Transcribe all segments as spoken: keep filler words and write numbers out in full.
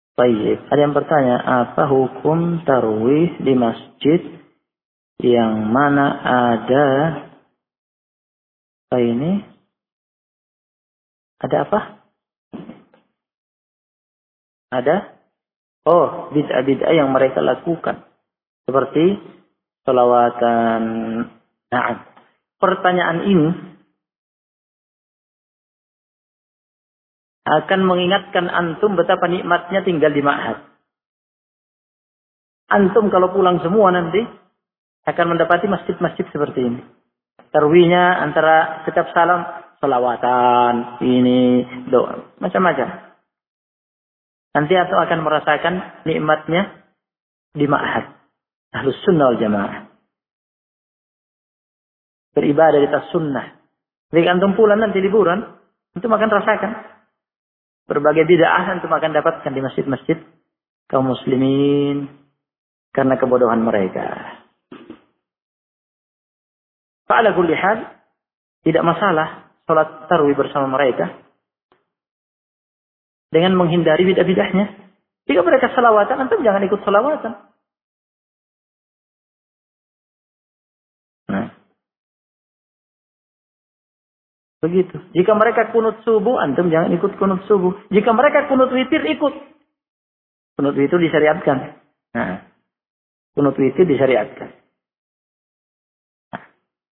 Baik, ada yang bertanya, apa hukum tarawih di masjid yang mana ada apa ini? Ada apa? Ada? Oh, bid'ah-bid'ah yang mereka lakukan. Seperti sholawatan. Nah, pertanyaan ini akan mengingatkan antum betapa nikmatnya tinggal di ma'had. Antum kalau pulang semua nanti akan mendapati masjid-masjid seperti ini. Tarwihnya antara setiap salam, sholawatan, ini, doa, macam-macam. Nanti atau akan merasakan nikmatnya di ma'had. Ahlus sunnah wal jamaah. Beribadah di atas sunnah. Jika antum pulang nanti liburan, antum akan rasakan. Berbagai bid'ah antum akan dapatkan di masjid-masjid kaum muslimin. Karena kebodohan mereka. Fa'ala kulli hal, tidak masalah salat tarawih bersama mereka. Dengan menghindari bid'ah-bid'ahnya. Jika mereka salawatan, antum jangan ikut salawatan. Nah. Begitu. Jika mereka kunut subuh, antum jangan ikut kunut subuh. Jika mereka kunut witir, ikut. Kunut witir disyariatkan. Nah. Kunut witir disyariatkan. Nah.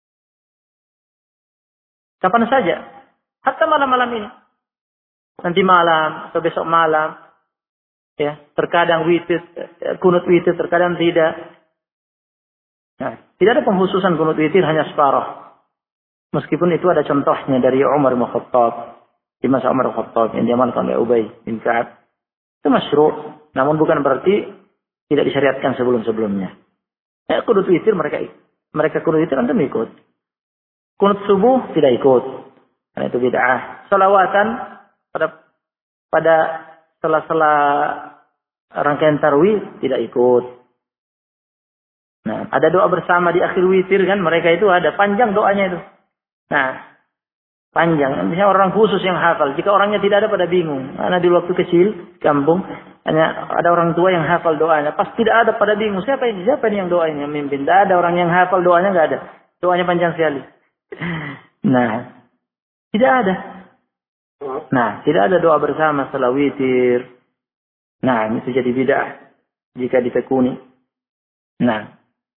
Kapan saja. Hatta malam-malam ini. Nanti malam atau besok malam, ya terkadang witir, kunut witir, terkadang tidak. Nah, tidak ada penghususan kunut witir hanya separuh. Meskipun itu ada contohnya dari Umar bin Khattab, di masa Umar bin Khattab yang diamalkan oleh Ubay bin Ka'ab. Itu masyru', namun bukan berarti tidak disyariatkan sebelum-sebelumnya. Ya, kunut witir mereka mereka kunut witir antum ikut. Kunut subuh tidak ikut, karena itu bid'ah. Salawatan pada pada sela-sela rangkaian tarwih tidak ikut. Nah, ada doa bersama di akhir witir kan, mereka itu ada panjang doanya itu. Nah, panjang. Misalnya orang khusus yang hafal. Jika orangnya tidak ada pada bingung. Karena di waktu kecil, kampung, hanya ada orang tua yang hafal doanya. Pas tidak ada pada bingung. Siapa ini? Siapa ini yang doanya mimpin? Tidak ada orang yang hafal doanya, nggak ada. Doanya panjang sekali. Nah, tidak ada. Nah, tidak ada doa bersama setelah witir. Nah, itu jadi bid'ah jika ditekuni. Nah,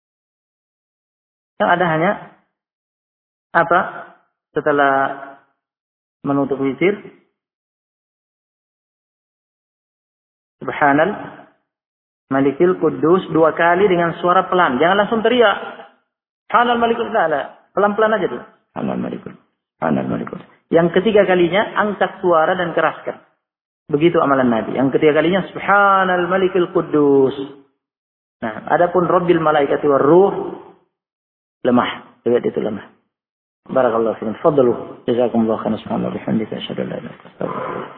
yang ada hanya apa? Setelah menutup witir, Subhanal Malikil Quddus dua kali dengan suara pelan. Jangan langsung teriak. Subhanal Malikul Ta'ala. Pelan-pelan aja tuh. Subhanal Malikul. Subhanal Malikul. Yang ketiga kalinya angkat suara dan keraskan. Begitu amalan Nabi. Yang ketiga kalinya Subhanal Malikil Quddus. Nah, adapun Rabbil Malaikati war Ruh lemah. Lihat itu lemah. Barakallahu fiikum. Fadlu. Jazakumullahu khairan. Subhanallah bihamdika asyhadu an la ilaha illa anta astaghfiruka